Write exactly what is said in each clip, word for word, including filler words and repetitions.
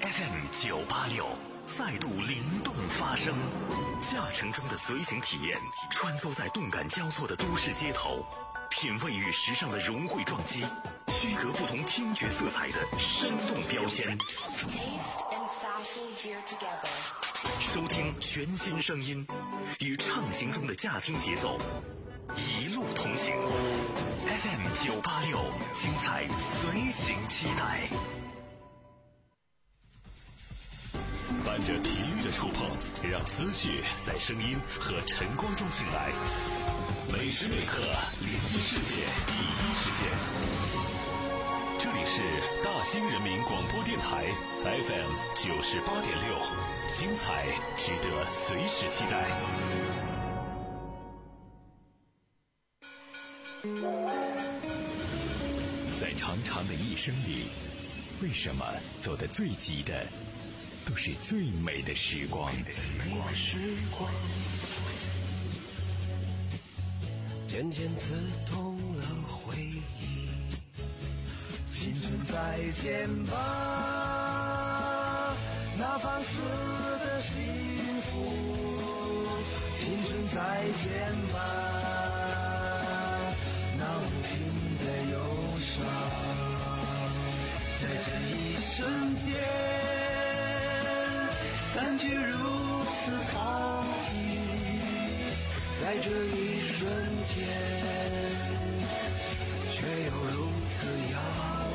F M 九八六再度灵动发声，驾乘中的随行体验，穿梭在动感交错的都市街头，品味与时尚的融汇撞击，区隔不同听觉色彩的生动标签。收听全新声音，与畅行中的驾听节奏一路同行。F M 九八六，精彩随行期待。伴着频率的触碰，让思绪在声音和晨光中醒来。每时每刻连接世界第一时间。这里是大兴人民广播电台 F M 九十八点六，精彩值得随时期待。在长长的一生里，为什么走得最急的都是最美的时光？ 渐渐刺痛了回忆。青春再见吧，那放肆的幸福。青春再见吧，那无尽的忧伤。在这一瞬间，感觉如此靠近，在这一瞬间，却又如此遥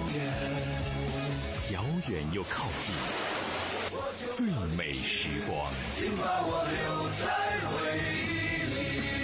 远， 遥远又靠近，最美时光， 请把我留在回忆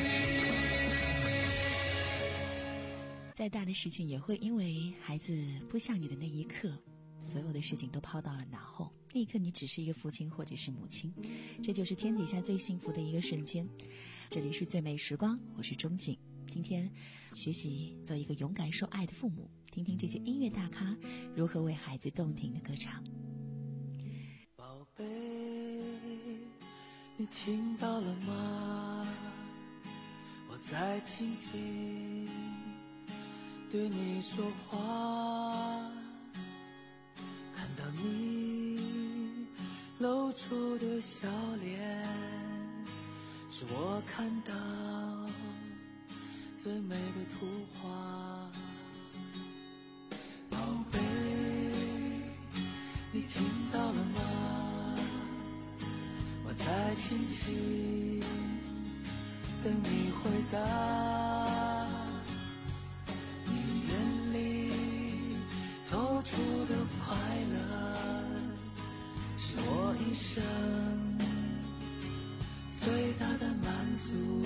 里。再大的事情也会因为孩子扑向你的那一刻，所有的事情都抛到了脑后，那一刻你只是一个父亲或者是母亲，这就是天底下最幸福的一个瞬间。这里是最美时光，我是钟景。今天学习做一个勇敢受爱的父母，听听这些音乐大咖如何为孩子动听的歌唱。 宝贝，你听到了吗？我在轻轻对你说话，看到你露出的笑脸，是我看到最美的图画。宝贝，你听到了吗？我在轻轻等你回答。你眼里透出的快乐，是我一生最大的满足。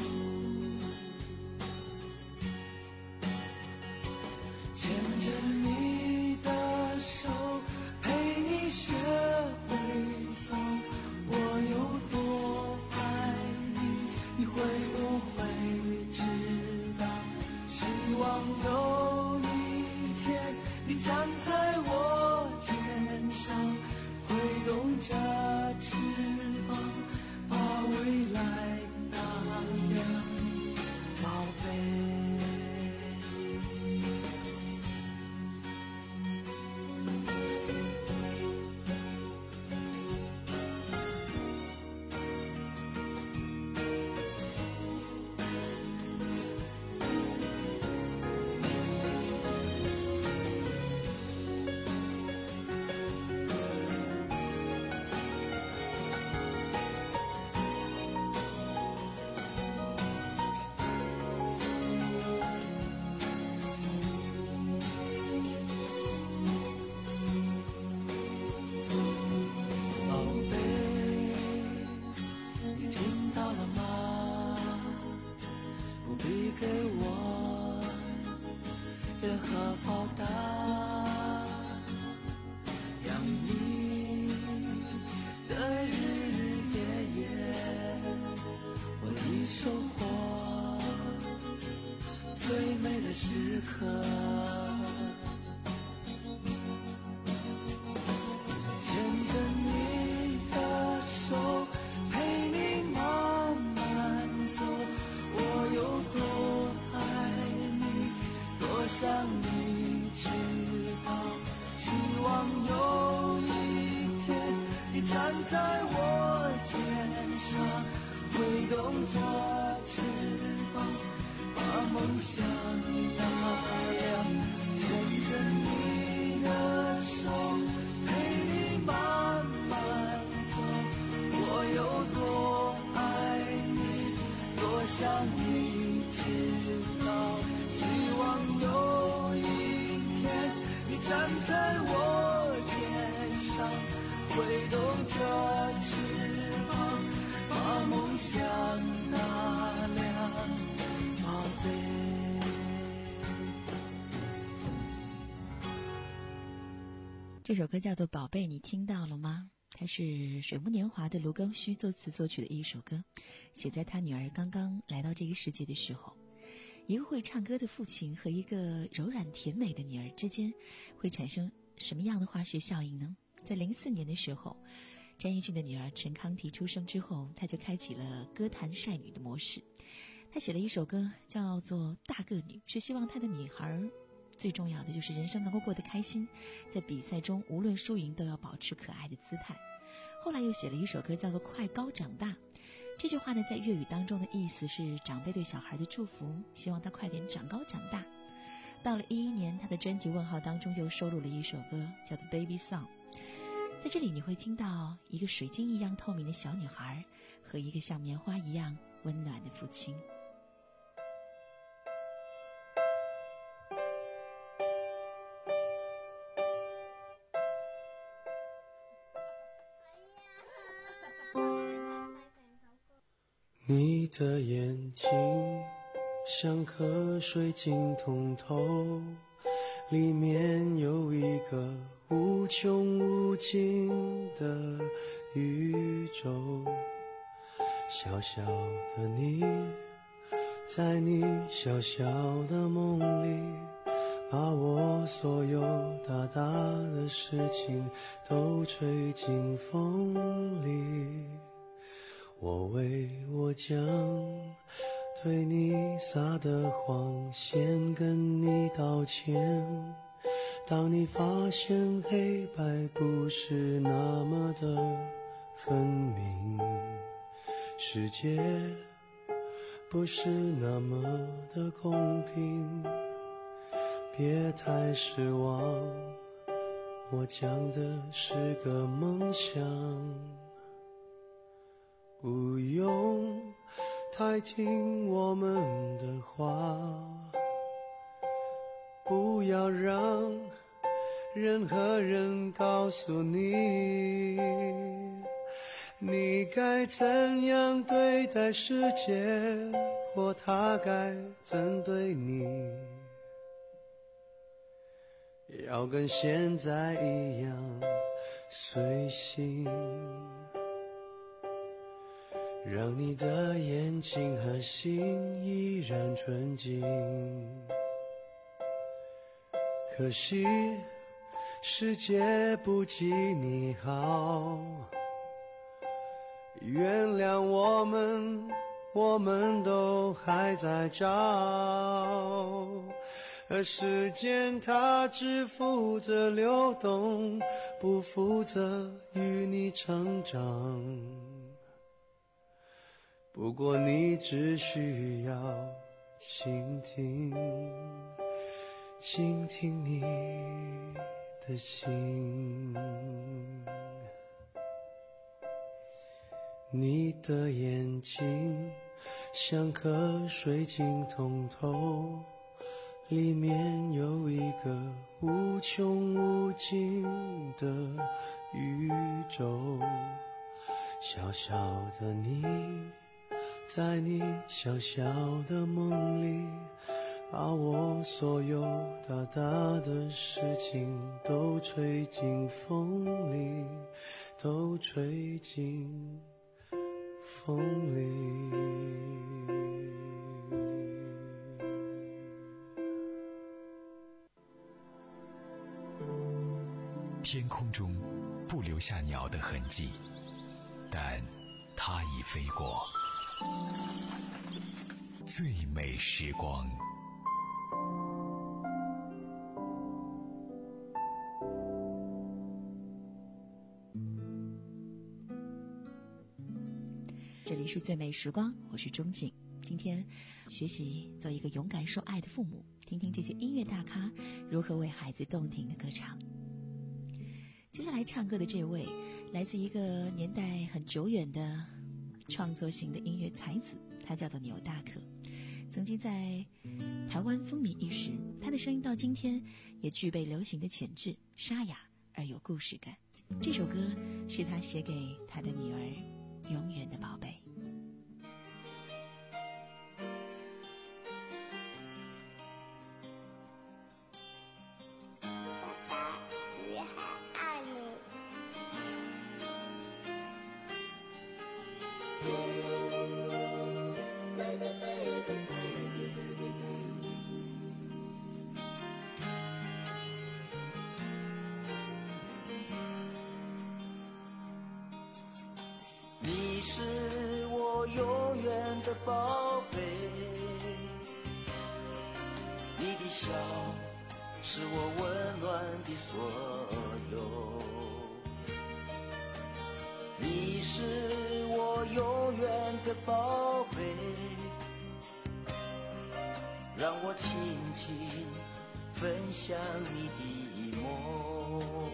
牵着你的手，陪你学会走，我有多爱你，你会不会知道？希望有一天你站在我肩上，挥动着翅膀，把未来打量。宝贝， 在我肩上，挥动着翅膀，把梦想打量，牵着你的手，陪你慢慢走。我有多爱你，多想你知道，希望有一天你站在我肩上，挥动着翅膀，把梦想打量，宝贝。 这首歌叫做《宝贝》，你听到了吗？它是水木年华的卢庚戌作词作曲的一首歌，写在他女儿刚刚来到这个世界的时候。一个会唱歌的父亲和一个柔软甜美的女儿之间会产生什么样的化学效应呢？在零四年的时候，詹奕迅的女儿陈康提出生之后，他就开启了歌坛晒女的模式。他写了一首歌叫做《大个女》，是希望他的女孩最重要的就是人生能够过得开心，在比赛中无论输赢都要保持可爱的姿态。后来又写了一首歌叫做《快高长大》，这句话呢，在粤语当中的意思是长辈对小孩的祝福，希望他快点长高长大。到了一一年，他的专辑《问号》当中又收录了一首歌叫做《Baby Song》。在这里你会听到一个水晶一样透明的小女孩和一个像棉花一样温暖的父亲。 你的眼睛像颗水晶通透，里面有一个无穷无尽的宇宙。小小的你，在你小小的梦里，把我所有大大的事情都吹进风里。我为我将对你撒的谎先跟你道歉，当你发现黑白不是那么的分明，世界不是那么的公平，别太失望，我讲的是个梦想，不用太听我们的话，不要让任何人告诉你你该怎样对待世界，或他该怎对你，要跟现在一样随性，让你的眼睛和心依然纯净。可惜世界不及你好，原谅我们，我们都还在找，而时间它只负责流动，不负责与你成长。不过你只需要倾听，倾听你的心。你的眼睛像颗水晶通透，里面有一个无穷无尽的宇宙。小小的你，在你小小的梦里，把我所有大大的事情都吹进风里，都吹进风里。 天空中不留下鸟的痕迹，但它已飞过。最美时光。 这里是最美时光，我是钟景。今天学习做一个勇敢受爱的父母，听听这些音乐大咖如何为孩子动听的歌唱。接下来唱歌的这位来自一个年代很久远的创作型的音乐才子，他叫做牛大可，曾经在台湾风靡一时，他的声音到今天也具备流行的潜质，沙哑而有故事感。这首歌是他写给他的女儿，永远的宝贝。 你是我永远的宝贝，你的笑是我温暖的所有，你是我永远的宝贝，让我轻轻分享你的梦，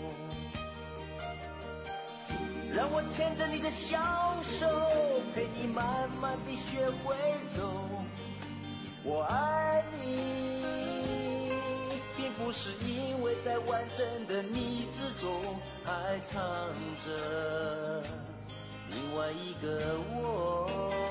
让我牵着你的小手，陪你慢慢地学会走。我爱你，并不是因为在完整的你之中还藏着另外一个我。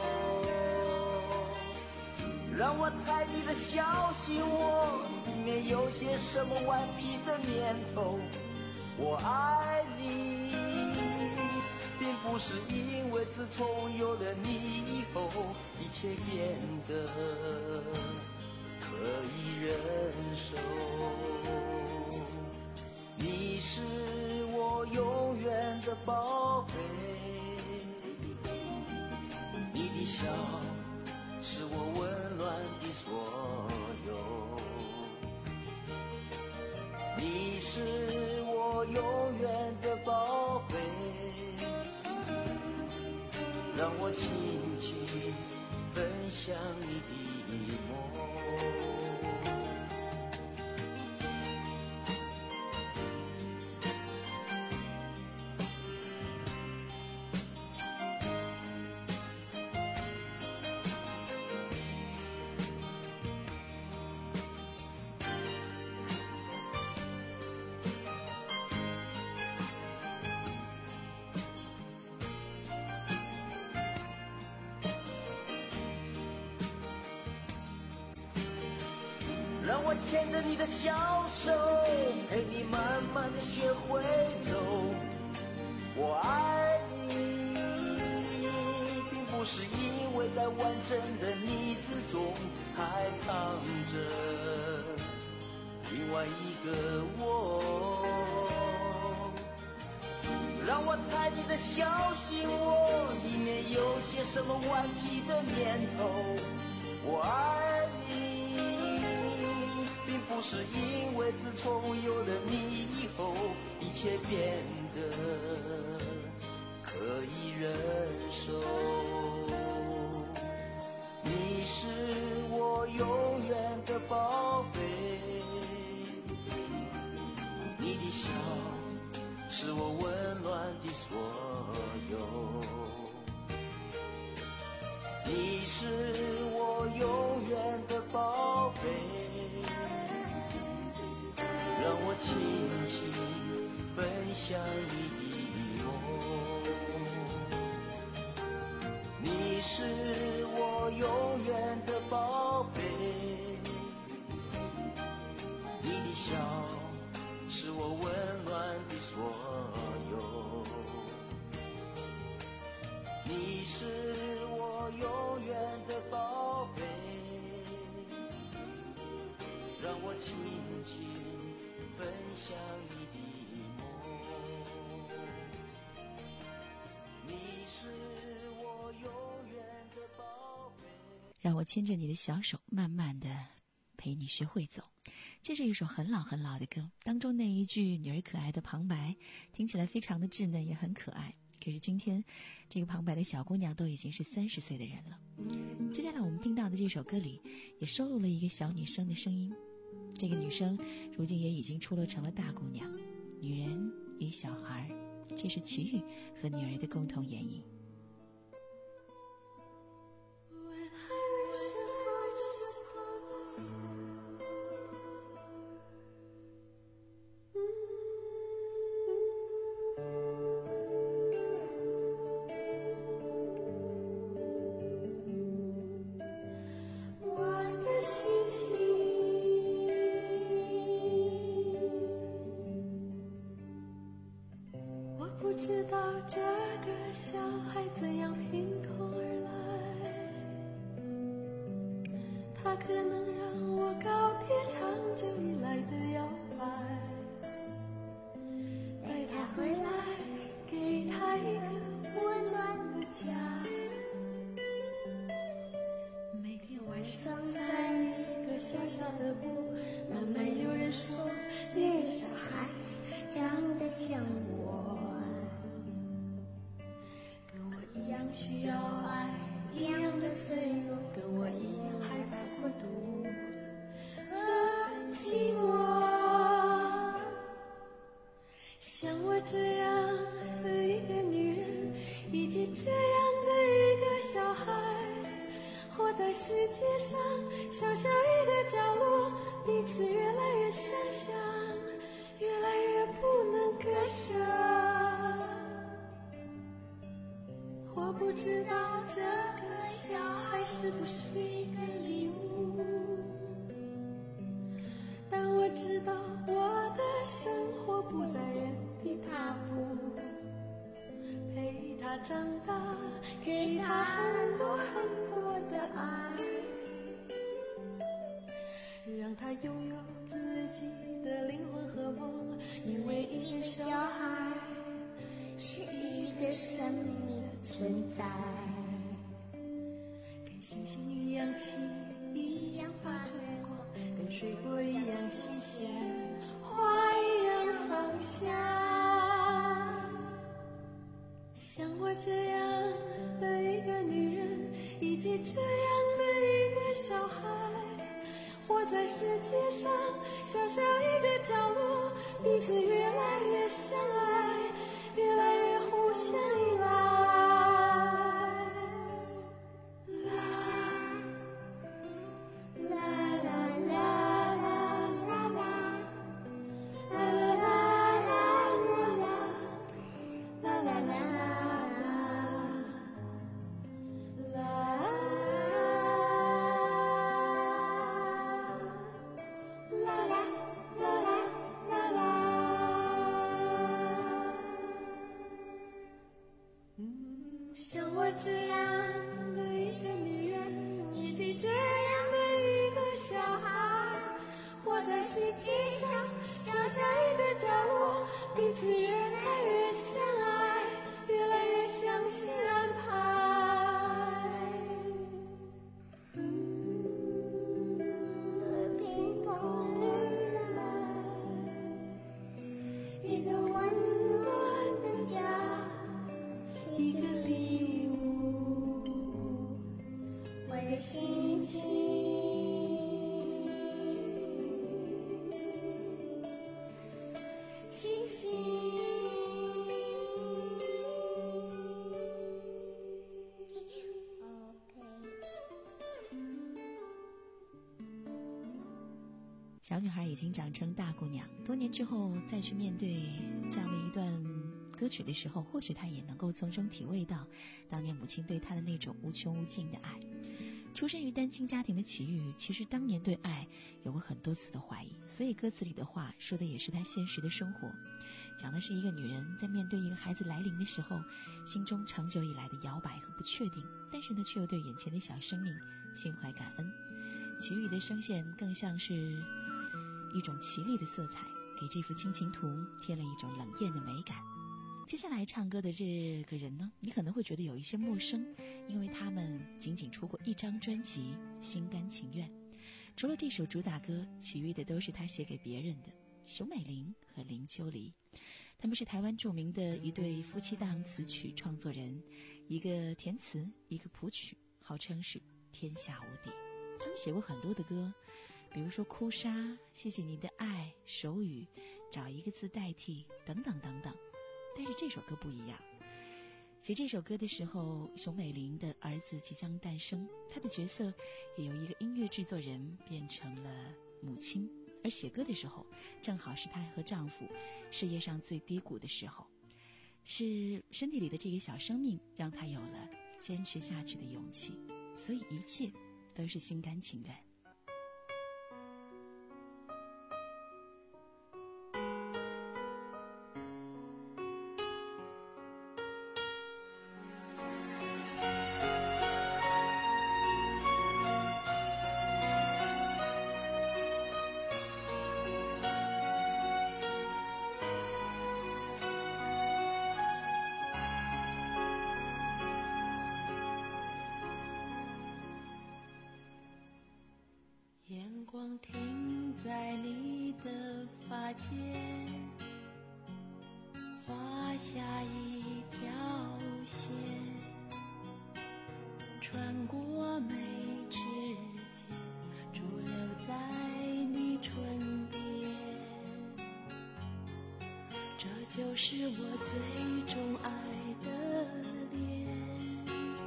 让我猜你的小心窝里面有些什么顽皮的念头。我爱你，并不是因为自从有了你以后，一切变得可以忍受。你是我永远的宝贝，你的笑是我温暖的所有，你是我永远的宝贝，让我轻轻分享你的梦。让我牵着你的小手，陪你慢慢地学会走。我爱你，并不是因为在完整的你之中还藏着另外一个我。让我猜你的小心窝里面有些什么顽皮的念头。我爱你，不是因为自从有了你以后，一切变得可以忍受。你是我永远的宝贝，你的笑是我温暖的所有，你是我永远的宝贝，让我轻轻分享你的梦。你是我永远的宝贝，你的笑是我温暖的所有，你是我永远的宝贝，让我轻轻分享你的梦。你是我永远的宝贝， 让我牵着你的小手，慢慢的陪你学会走。这是一首很老很老的歌，当中那一句女儿可爱的旁白听起来非常的稚嫩也很可爱。 可是今天这个旁白的小姑娘都已经是三十岁的人了。接下来我们听到的这首歌里也收录了一个小女生的声音，这个女生如今也已经出落成了大姑娘。女人与小孩，这是齐豫和女儿的共同演绎。 知道这个小孩怎样凭空而来，他可能让我告别长久以来的摇摆，带他回来，给他一个温暖的家。每天晚上在一个小小的屋，慢慢有人说那个小孩长得像我，一样需要爱，一样的脆弱，跟我一样害怕孤独和寂寞。像我这样的一个女人，以及这样的一个小孩，活在世界上小小一个角落，彼此越来越相像，越来越不能割舍。我不知道这个小孩是不是一个礼物，但我知道我的生活不在原地踏步，陪他长大，给他很多很多的爱，让他拥有自己的灵魂和梦，因为一个小孩是一个生命的存在，跟星星一样轻，一样发着光，跟水果一样新鲜，花一样芳香。像我这样的一个女人，以及这样的一个小孩，活在世界上小小一个角落，彼此越来越相爱，越来越互相依赖。像我这样的一个女人，以及这样的一个小孩，活在世界上小小一个角落，彼此越来越相爱，越来越相信安排。凭空而来，一个温暖的家，一个礼物，我的心情，星星。 小女孩已经长成大姑娘，多年之后再去面对这样的一段歌曲的时候，或许她也能够从中体味到当年母亲对她的那种无穷无尽的爱。出身于单亲家庭的齐豫，其实当年对爱有过很多次的怀疑，所以歌词里的话说的也是她现实的生活，讲的是一个女人在面对一个孩子来临的时候，心中长久以来的摇摆和不确定，但是呢，却又对眼前的小生命心怀感恩。齐豫的声线更像是一种绮丽的色彩，给这幅亲情图添了一种冷艳的美感。接下来唱歌的这个人呢，你可能会觉得有一些陌生，因为他们仅仅出过一张专辑《心甘情愿》，除了这首主打歌，其余的都是他写给别人的，熊美玲和林秋离。 他们是台湾著名的一对夫妻档词曲创作人，一个填词，一个谱曲，号称是天下无敌。他们写过很多的歌，比如说哭砂、谢谢你的爱、手语、找一个字代替等等等等。但是这首歌不一样，写这首歌的时候，熊美玲的儿子即将诞生，她的角色也由一个音乐制作人变成了母亲，而写歌的时候正好是她和丈夫事业上最低谷的时候，是身体里的这个小生命让她有了坚持下去的勇气，所以一切都是心甘情愿。 眼光停在你的发间，画下一条线，穿过眉指尖，驻留在你唇边。这就是我最钟爱的脸，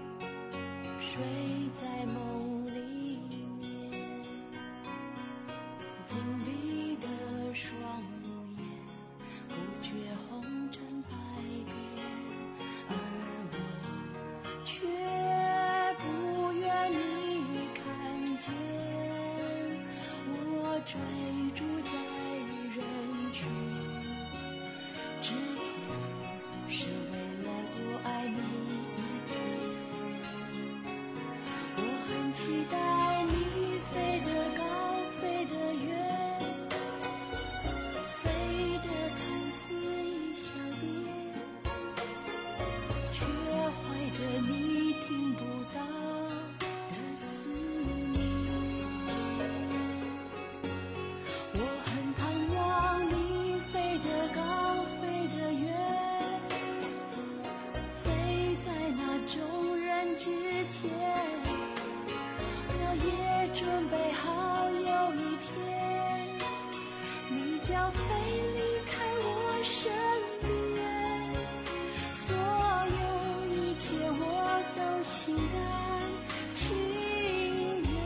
睡在梦里面，紧闭的双眼，不觉红尘百变，而我却不愿你看见。我追逐在人群之间，是为了多爱你一天。我很期待你飞得高，飞得远，飞得看似一小点，却怀着你听不到的思念。我很盼望你飞得高，飞得远，飞在那众人之前。我也准备好有一天，你将会离开我身边，所有一切我都心甘情愿。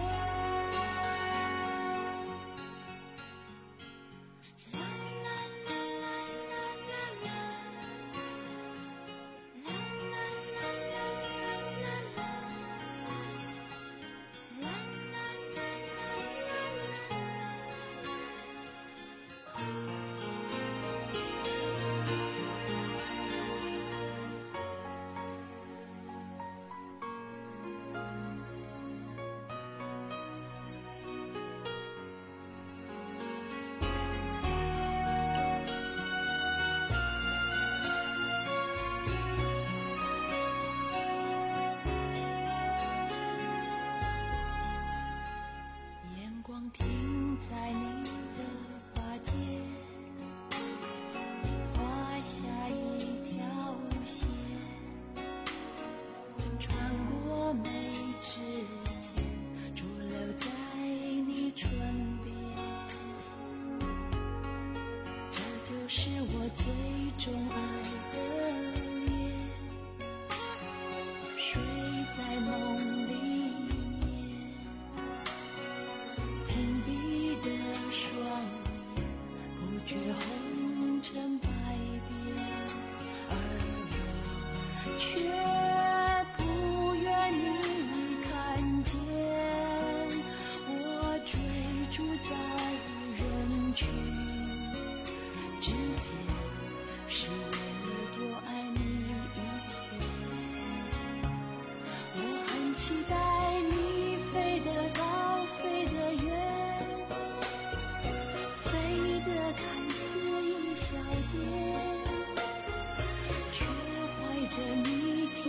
啦啦啦啦啦啦啦，啦啦啦啦啦啦啦。啦啦啦啦啦啦。眼光停在你的发间，画下一条线，穿过眉指尖，驻留在你唇边。这就是我最钟爱的脸，睡在梦里面，紧闭的双眼，不觉红尘百变，而我却不愿你看见。我追逐在人群之间，是为了多爱你一天。我很期待你飞得高，飞得远，飞得看似一小点，却怀着你听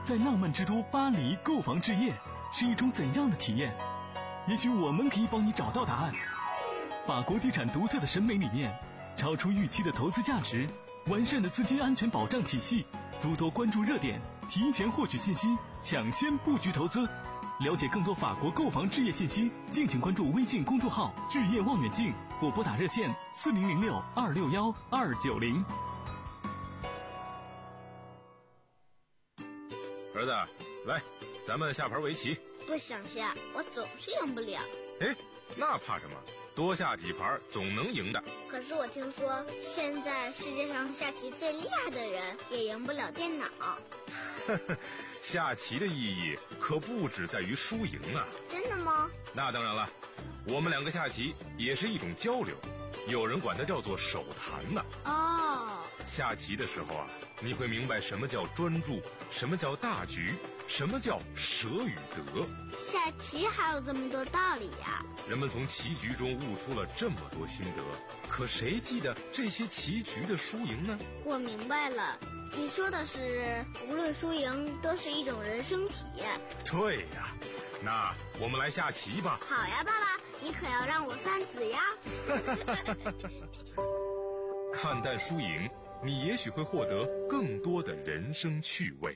在浪漫之都巴黎购房置业是一种怎样的体验？也许我们可以帮你找到答案。法国地产独特的审美理念，超出预期的投资价值，完善的资金安全保障体系，诸多关注热点，提前获取信息，抢先布局投资。了解更多法国购房置业信息，敬请关注微信公众号“置业望远镜”或拨打热线四零零六二六幺二九零。 儿子，来，咱们下盘围棋。 不想下，我总是赢不了。 哎，那怕什么？多下几盘总能赢的。 可是我听说，现在世界上下棋最厉害的人也赢不了电脑。 下棋的意义可不只在于输赢啊！ 真的吗？ 那当然了，我们两个下棋也是一种交流，有人管它叫做手谈呢。 哦， 下棋的时候啊，你会明白什么叫专注，什么叫大局，什么叫舍与得。 下棋还有这么多道理呀！ 人们从棋局中悟出了这么多心得，可谁记得这些棋局的输赢呢？ 我明白了，你说的是无论输赢都是一种人生体验。 对呀，那我们来下棋吧。 好呀，爸爸，你可要让我三子呀。 看淡输赢，你也许会获得更多的人生趣味。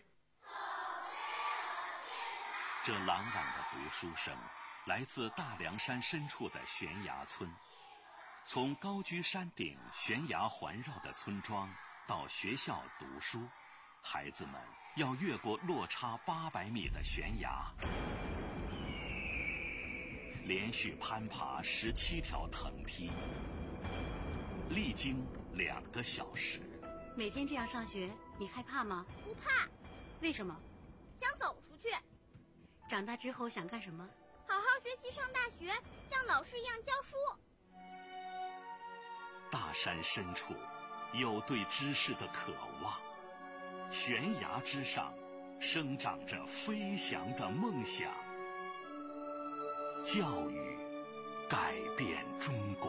这朗朗的读书声来自大凉山深处的悬崖村。从高居山顶悬崖环绕的村庄到学校读书，孩子们要越过落差八百米的悬崖，连续攀爬十七条藤梯，历经两个小时。 每天这样上学，你害怕吗？ 不怕。 为什么？ 想走出去。 长大之后想干什么？ 好好学习上大学，像老师一样教书。 大山深处有对知识的渴望，悬崖之上生长着飞翔的梦想。教育改变中国。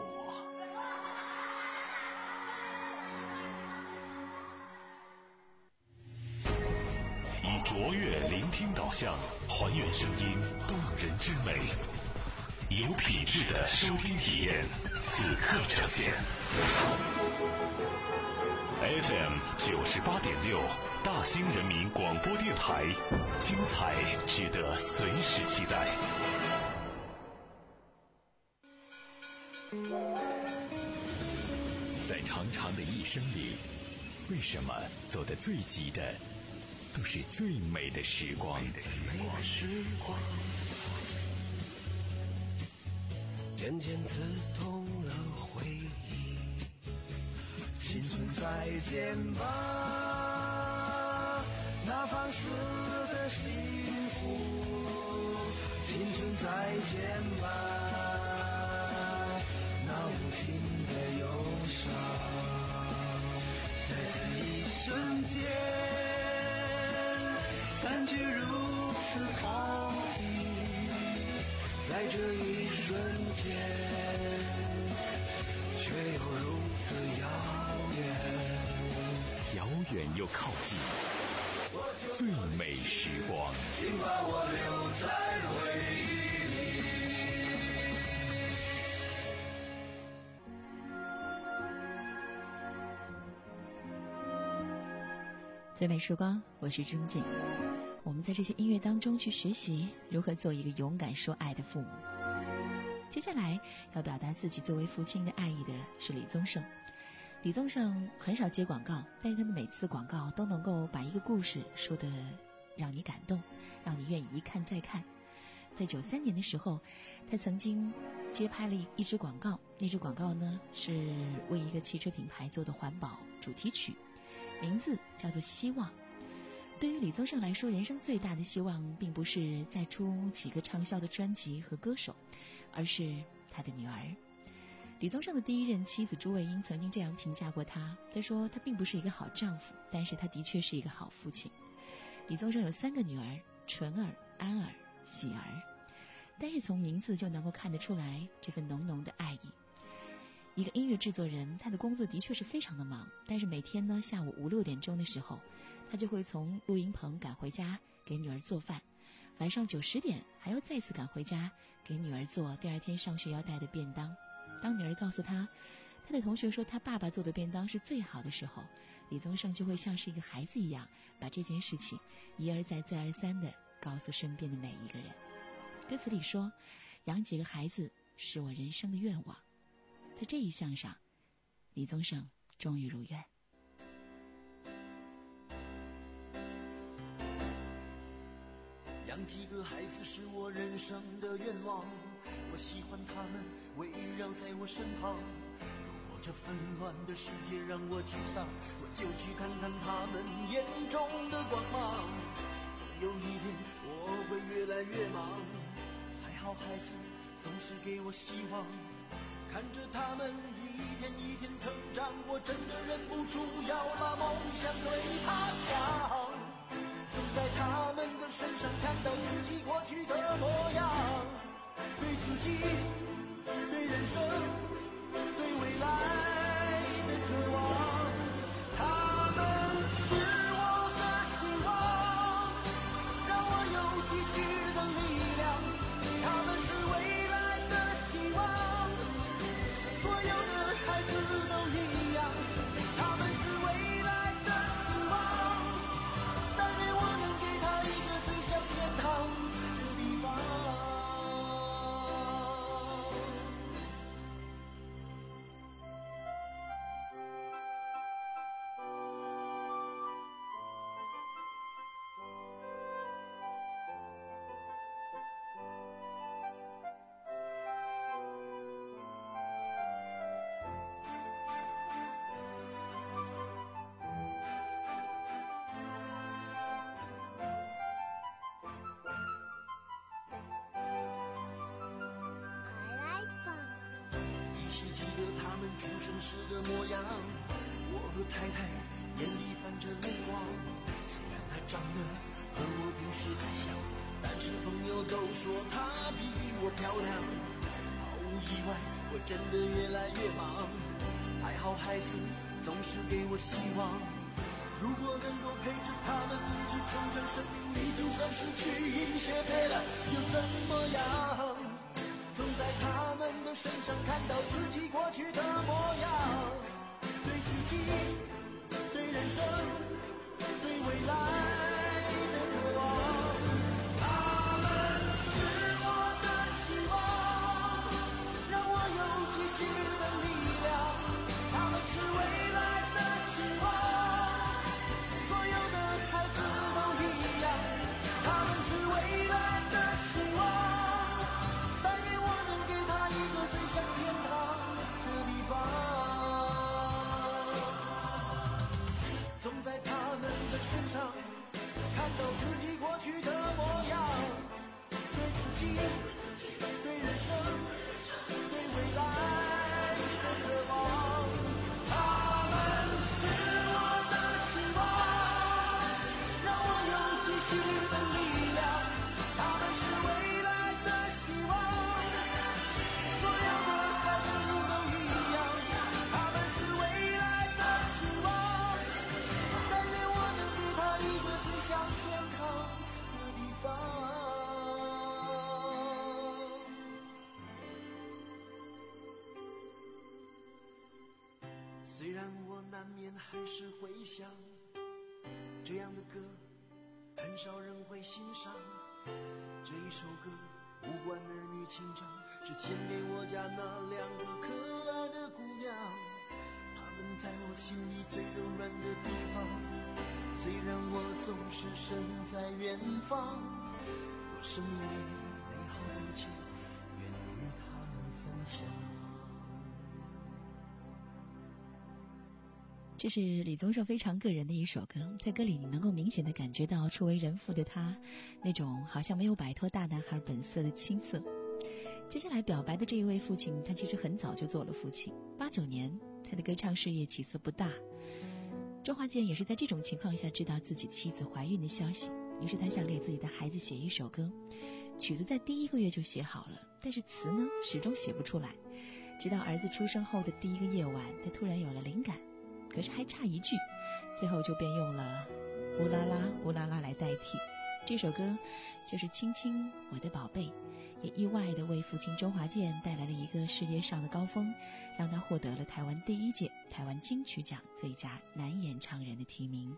以卓越聆听导向，还原声音动人之美，有品质的收听体验，此刻呈现。F M 九十八点六，大兴人民广播电台，精彩值得随时期待。 在长长的一生里，为什么走得最急的都是最美的时光？ 渐渐刺痛了回忆，青春再见吧，那放肆的幸福，青春再见吧，那无情的忧伤，在这一瞬间感觉如此靠近，在这一瞬间却又如此遥远， 遥远又靠近，最美时光， 请把我留在回忆里。最美时光，我是钟静。我们在这些音乐当中去学习如何做一个勇敢说爱的父母。接下来要表达自己作为父亲的爱意的是李宗盛。李宗盛很少接广告，但是他的每次广告都能够把一个故事说得让你感动，让你愿意一看再看。在九三年的时候，他曾经接拍了一一支广告，那支广告呢是为一个汽车品牌做的环保主题曲，名字叫做希望。对于李宗盛来说，人生最大的希望并不是再出几个畅销的专辑和歌手，而是他的女儿。李宗盛的第一任妻子朱卫英曾经这样评价过他，他说他并不是一个好丈夫，但是他的确是一个好父亲。李宗盛有三个女儿，纯儿、安儿、喜儿，但是从名字就能够看得出来这份浓浓的爱意。一个音乐制作人，他的工作的确是非常的忙，但是每天呢下午五六点钟的时候， 他就会从录音棚赶回家给女儿做饭，晚上九十点还要再次赶回家给女儿做第二天上学要带的便当。当女儿告诉他他的同学说他爸爸做的便当是最好的时候，李宗盛就会像是一个孩子一样，把这件事情一而再再而三地告诉身边的每一个人。歌词里说，养几个孩子是我人生的愿望。在这一项上，李宗盛终于如愿。 养几个孩子是我人生的愿望，我喜欢他们围绕在我身旁。如果这纷乱的世界让我沮丧，我就去看看他们眼中的光芒。总有一天我会越来越忙，还好孩子总是给我希望。看着他们一天一天成长，我真的忍不住要把梦想对他讲。总在他们的身上看到自己过去的模样，对自己，对人生，对未来的渴望。他们是我的希望，让我有继续的力量。他们是未来的希望，所有的孩子都一样。他们是未来的希望，但愿我能给他一个最像天堂的地方。出生时的模样，我和太太眼里泛着泪光。虽然她长得和我不是很像，但是朋友都说她比我漂亮。毫无意外，我真的越来越忙，还好孩子总是给我希望。如果能够陪着他们一起成长，生命里就算失去一些别的又怎么样？总在他们的身上看到自己过去的模样，对自己，对人生，对未来的渴望。他们是我的希望，让我有继续的力量。他们是未来的希望，所有的孩子都一样。他们是未来的希望，最像天堂的地方。总在他们的身上看到自己过去的模样，对自己，对人生，对未来的渴望。他们是我的希望，让我有继续的力量。他们是未来的希望，像天堂的地方。虽然我难免还是会想，这样的歌很少人会欣赏。这一首歌无关儿女情长，只献给我家那两个可爱的姑娘。她们在我心里最柔软的地方。虽然我总是身在远方，我生命里美好的一切愿与他们分享。 这是李宗盛非常个人的一首歌，在歌里你能够明显的感觉到初为人父的他那种好像没有摆脱大男孩本色的青涩。接下来表白的这一位父亲，他其实很早就做了父亲，八九年他的歌唱事业起色不大。周华健也是在这种情况下知道自己妻子怀孕的消息，于是他想给自己的孩子写一首歌，曲子在第一个月就写好了，但是词呢始终写不出来。直到儿子出生后的第一个夜晚，他突然有了灵感，可是还差一句，最后就便用了乌拉拉乌拉拉来代替。这首歌就是《亲亲我的宝贝》，也意外地为父亲周华健带来了一个事业上的高峰，让他获得了台湾第一届台湾金曲奖最佳男演唱人的提名。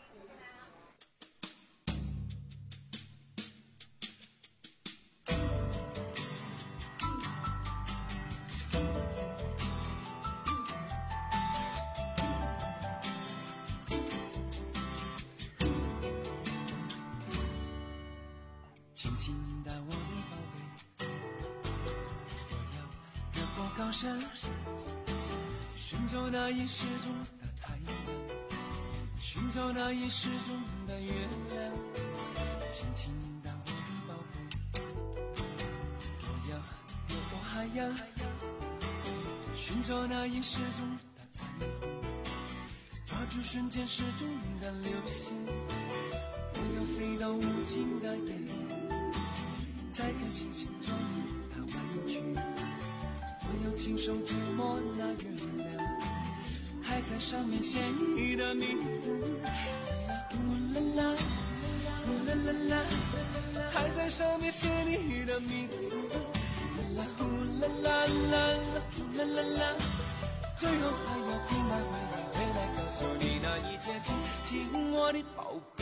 高山，寻找那已失踪的太阳，寻找那已失踪的月亮，轻轻地我的宝贝，我要越过海洋，寻找那已失踪的彩虹，抓住瞬间失踪的流星，我要飞到无尽的夜空，摘颗星星捉你它弯曲，我要亲手触摸那月亮，还在上面写你的名字，呼啦啦，呼啦啦啦，还在上面写你的名字，啦啦呼啦啦啦，呼啦啦啦，最后还要平安回来，回来告诉你那一切，亲亲我的宝贝。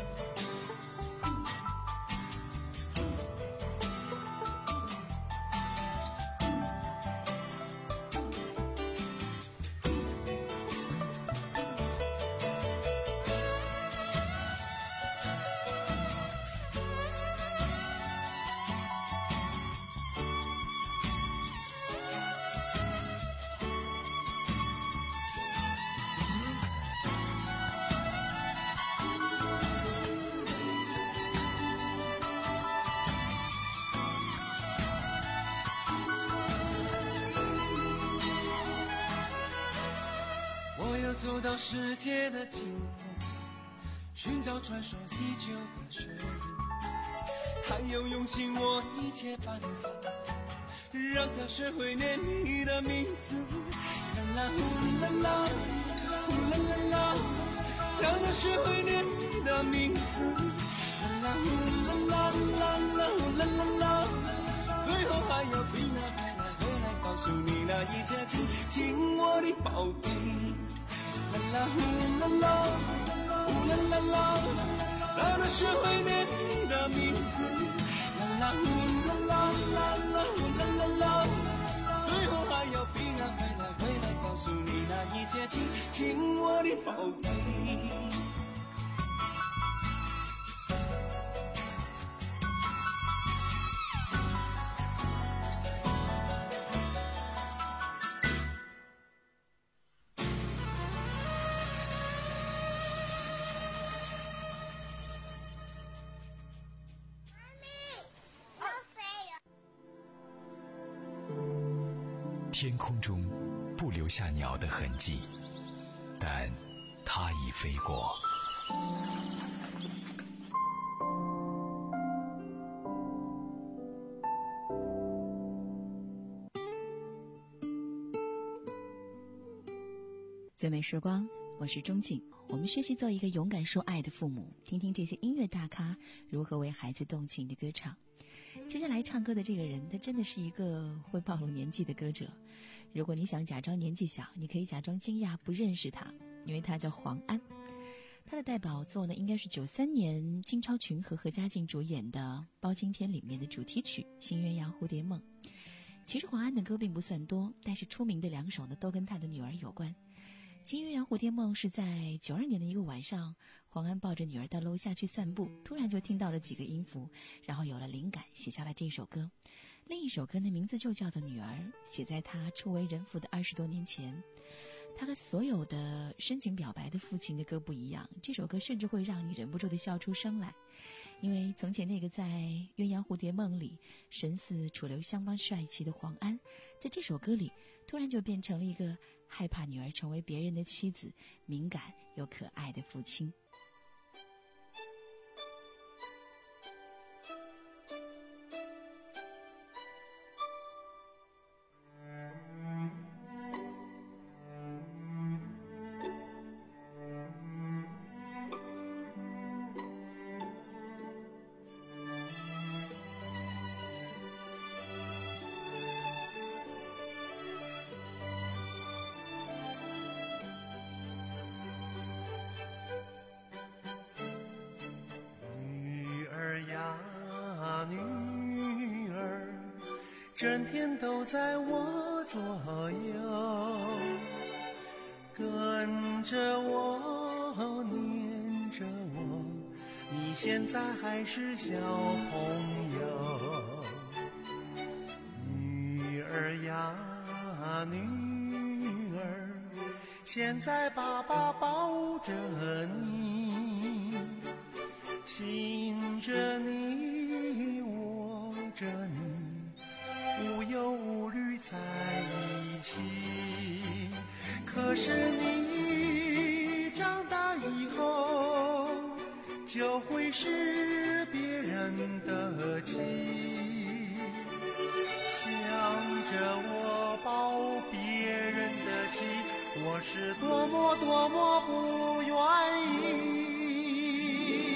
走到世界的尽头，寻找传说已久的雪人，还有用尽我一切办法，让他学会念你的名字，啦啦呼啦啦，呼啦啦啦，让他学会念你的名字，啦啦呼啦啦啦啦，呼啦啦啦，最后还要平安回来，回来告诉你那一切，亲亲我的宝贝。啦啦呼啦啦，呼啦啦啦，让他学会念你的名字，啦啦呼啦啦啦啦，呼啦啦啦，最后还要平安回来，回来告诉你那一切，亲亲我的宝贝。 天空中不留下鸟的痕迹，但它已飞过。 最美时光，我是钟静。我们学习做一个勇敢说爱的父母，听听这些音乐大咖如何为孩子动情的歌唱。接下来唱歌的这个人，他真的是一个会暴露年纪的歌者。如果你想假装年纪小，你可以假装惊讶不认识他，因为他叫黄安。他的代表作呢，应该是九三年金超群和何家劲主演的《包青天》里面的主题曲《新鸳鸯蝴蝶梦》。其实黄安的歌并不算多，但是出名的两首呢，都跟他的女儿有关。新鸳鸯蝴蝶梦是在九二年的一个晚上，黄安抱着女儿到楼下去散步，突然就听到了几个音符，然后有了灵感，写下了这首歌。另一首歌的名字就叫做《女儿》，写在他初为人父的二十多年前。他和所有的深情表白的父亲的歌不一样，这首歌甚至会让你忍不住地笑出声来。因为从前那个在《鸳鸯蝴蝶梦》里神似楚留香般帅气的黄安，在这首歌里突然就变成了一个害怕女儿成为别人的妻子，敏感又可爱的父亲。 整天都在我左右，跟着我，黏着我，你现在还是小朋友。女儿呀女儿，现在爸爸抱着你，亲着你，握着你，无忧无虑在一起。可是你长大以后，就会是别人的妻，想着我抱别人的妻，我是多么多么不愿意。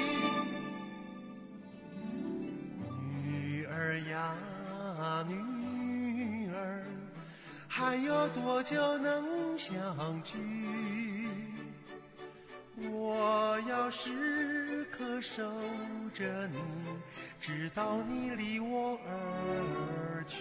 女儿呀女儿，还有多久能相聚？我要时刻守着你，直到你离我而去。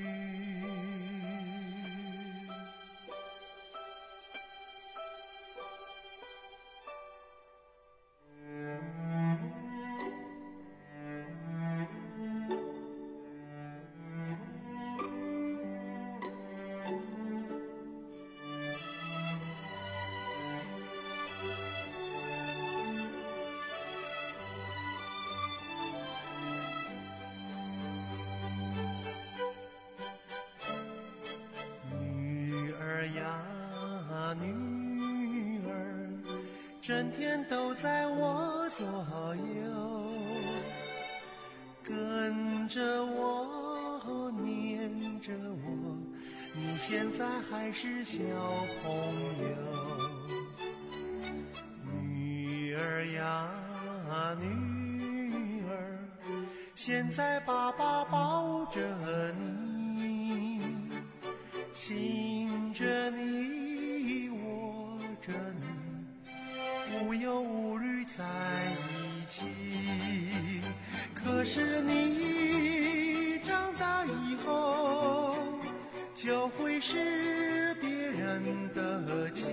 女儿，整天都在我左右，跟着我，黏着我，你现在还是小朋友。女儿呀女儿，现在爸爸抱着你，亲着你，握着你，无忧无虑在一起。可是你长大以后，就会是别人的妻，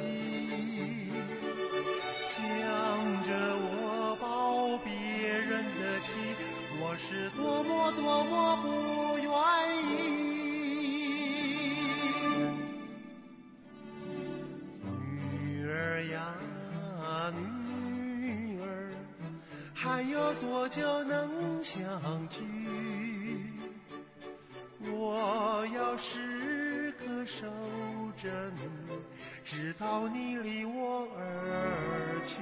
想着我抱别人的妻，我是多么多么不愿意。女儿呀女儿，还有多久能相聚？我要时刻守着你，直到你离我而去，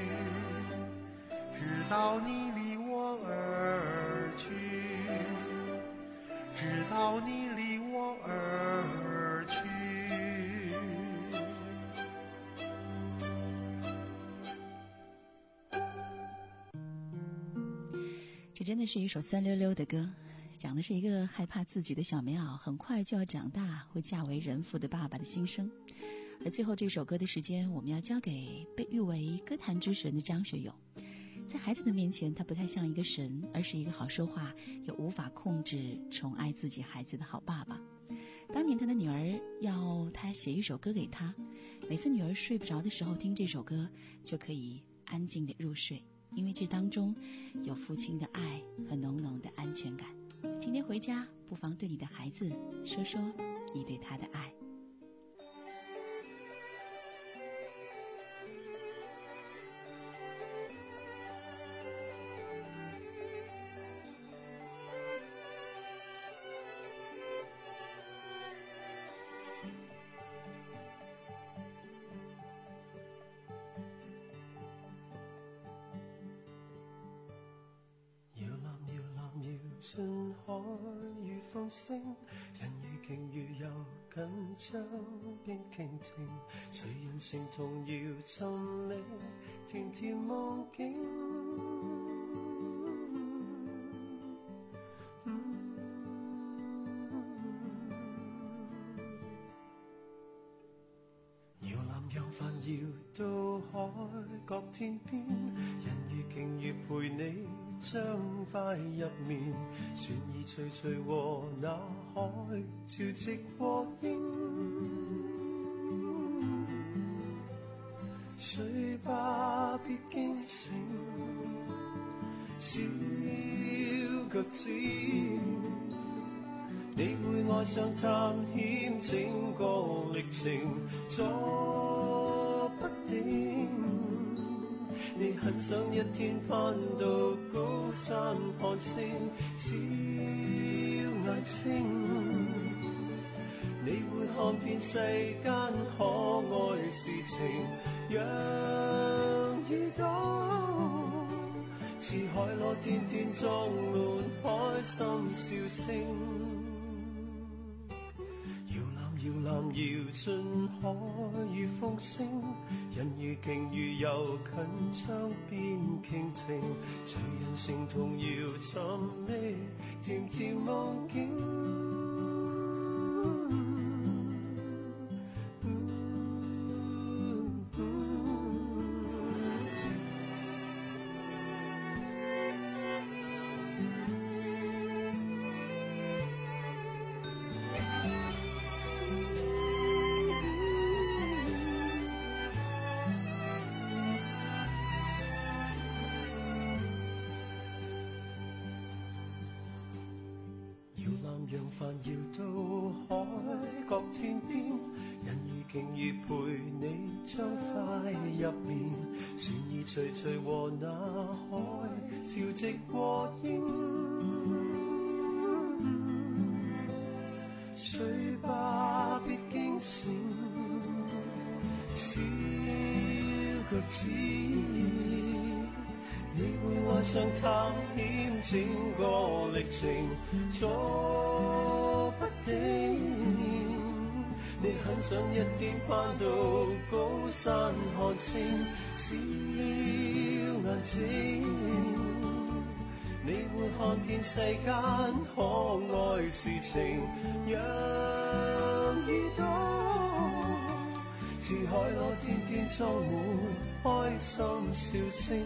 直到你离我而去，直到你离我而去。 这真的是一首酸溜溜的歌，讲的是一个害怕自己的小棉袄很快就要长大，会嫁为人妇的爸爸的心声。而最后这首歌的时间，我们要交给被誉为歌坛之神的张学友。在孩子的面前，他不太像一个神，而是一个好说话又无法控制宠爱自己孩子的好爸爸。当年他的女儿要他写一首歌给他，每次女儿睡不着的时候听这首歌，就可以安静地入睡，因为这当中有父亲的爱和浓浓的安全感。今天回家，不妨对你的孩子说说你对他的爱。 信海如風聲，人如鯨如遊緊周邊傾聽，誰人成童謠尋覓甜甜夢境。搖籃揚帆搖到海各天边，人如鯨魚陪你將快入眠，船兒徐徐和那海潮汐和應，睡吧別驚醒，小腳趾，你會愛上探險整個歷程，坐不定。你很想一天攀到高山看星，小眼睛，你會看遍世間可愛事情，讓耳朵似海螺天天裝滿開心笑聲，搖籃搖進海與風聲，人如鯨魚遊近窗邊傾聽，隨人成童謠尋覓甜甜夢境。讓帆搖到海角天邊，人如鯨魚陪你將快入眠，船兒徐徐和那海潮汐和應，睡吧別驚醒，小腳趾，你會愛上探險整個歷程，坐不定。你很想一天攀到高山看星，小眼睛，你會看遍世間可愛事情，讓耳朵似海螺天天裝滿開心笑聲。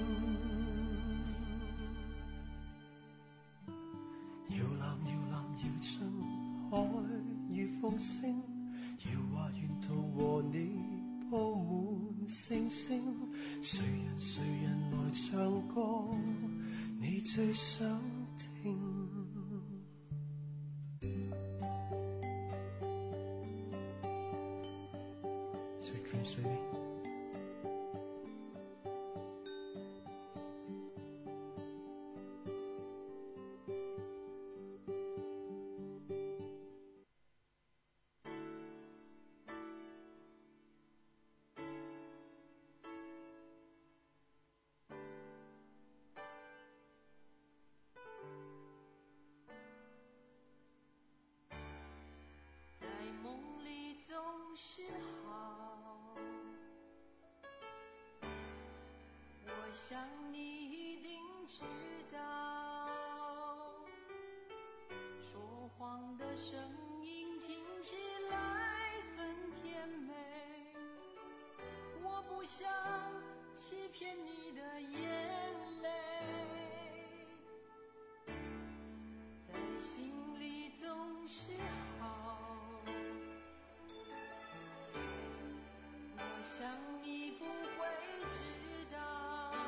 風聲遙話沿途和你鋪滿星星，誰人誰人來唱歌，你最想聽。Sweet dreams, baby. 是好，我想你一定知道，说谎的声音听起来很甜美，我不想欺骗你的眼泪，在心里总是好，想你不会知道，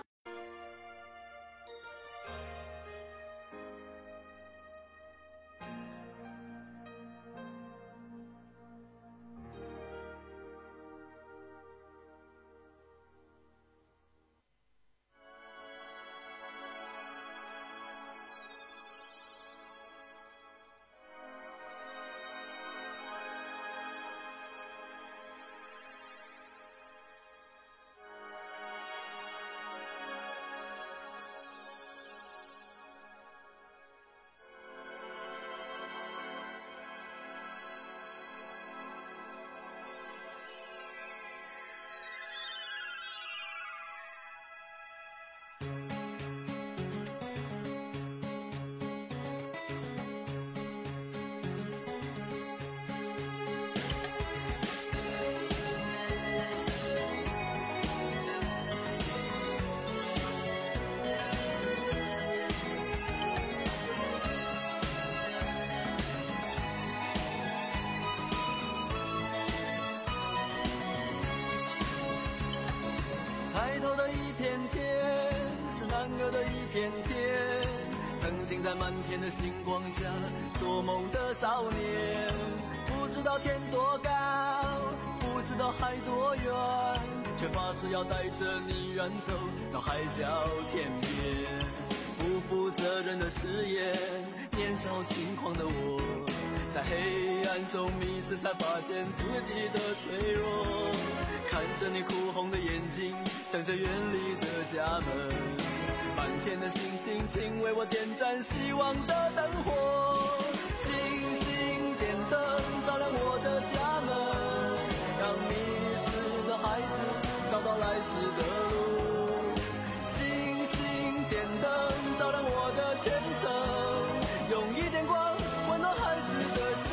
头的一片天，是男儿的一片天。曾经在满天的星光下做梦的少年，不知道天多高，不知道海多远，却发誓要带着你远走到海角天边。不负责任的誓言，年少轻狂的我，在黑暗中迷失，才发现自己的脆弱。看着你哭红的眼睛，想着远离的家门，满天的星星，请为我点燃希望的灯火。星星点灯，照亮我的家门，让迷失的孩子找到来时的路。星星点灯，照亮我的前程，用一点光温暖孩子的心。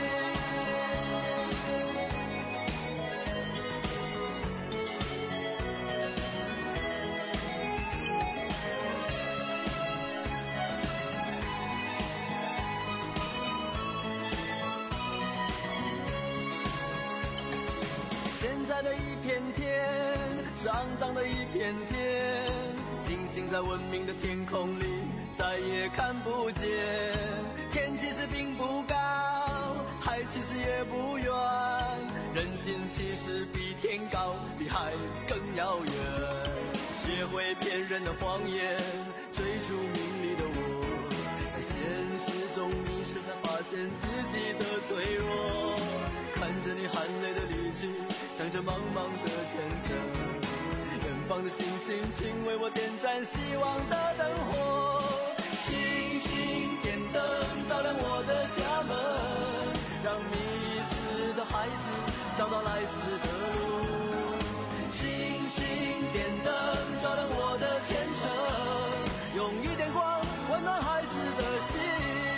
现在的一片天，肮脏的一片天，星星在文明的天空里再也看不见。天其实并不高，海其实也不远，人心其实比天高，比海更遥远。学会骗人的谎言，追逐名利的我，在现实中迷失，才发现自己的脆弱。看着你含泪的离去，想着茫茫的前程，远方的星星，请为我点燃希望的灯火。星星点灯，照亮我的家门，让迷失的孩子找到来时的路。星星点灯，照亮我的前程，用一点光温暖孩子的心。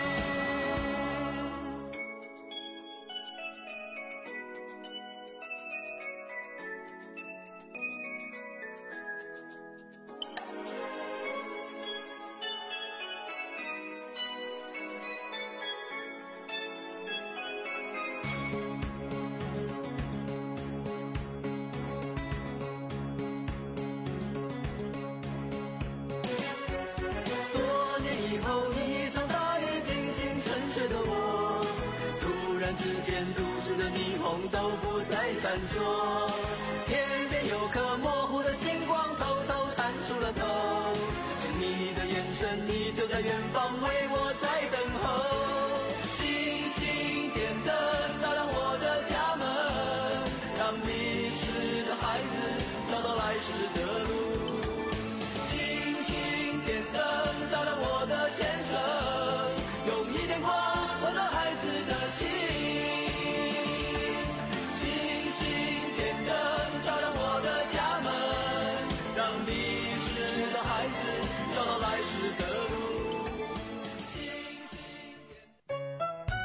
之间都市的霓虹都不再闪烁，偏偏有颗模糊的星光偷偷探出了头，是你的眼神依旧在远方为我在等候。星星点灯，照亮我的家门，让迷失的孩子找到来时的路。星星点灯，照亮我的前程，用一点光温暖孩子的心。找到来时的路，星星点。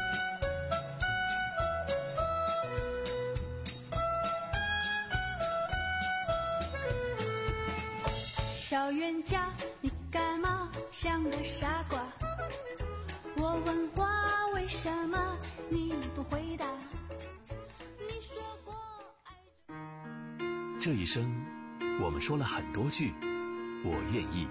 小冤家，你干嘛像个傻瓜？我问话为什么你不回答？你说过爱。 这一生，我们说了很多句我愿意。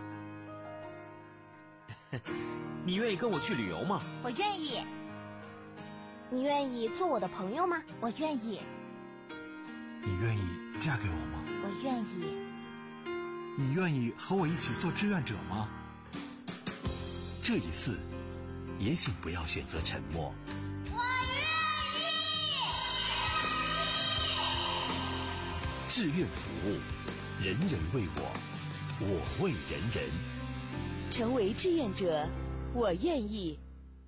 你愿意跟我去旅游吗？ 我愿意。你愿意做我的朋友吗？我愿意。 你愿意嫁给我吗？ 我愿意。 你愿意和我一起做志愿者吗？ 这一次，也请不要选择沉默。 我愿意。志愿服务，人人为我，我为人人。 成为志愿者，我愿意。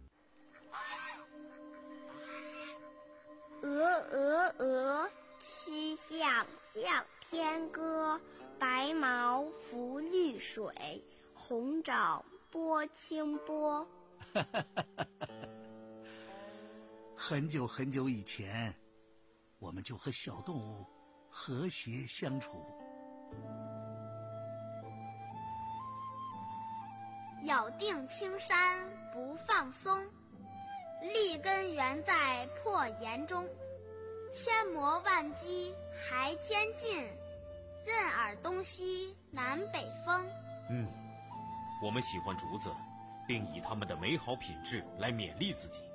鹅鹅鹅，曲项向天歌。白毛浮绿水，红掌拨清波。 很久很久以前，我们就和小动物和谐相处。 咬定青山不放松，立根原在破岩中。千磨万击还坚劲， 任尔东西南北风。 嗯，我们喜欢竹子，并以它们的美好品质来勉励自己。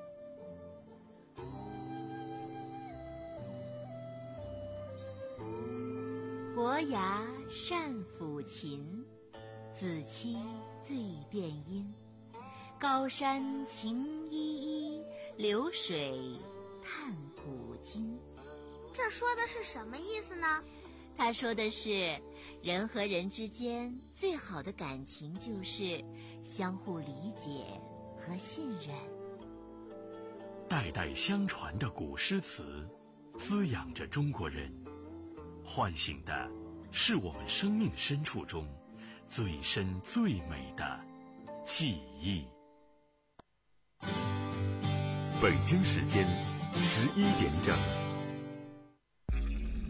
伯牙善抚琴，子期最辨音。高山晴依依，流水叹古今。 这说的是什么意思呢？ 他说的是，人和人之间最好的感情就是相互理解和信任。 代代相传的古诗词，滋养着中国人，唤醒的是我们生命深处中最深最美的记忆。 北京时间十一点整。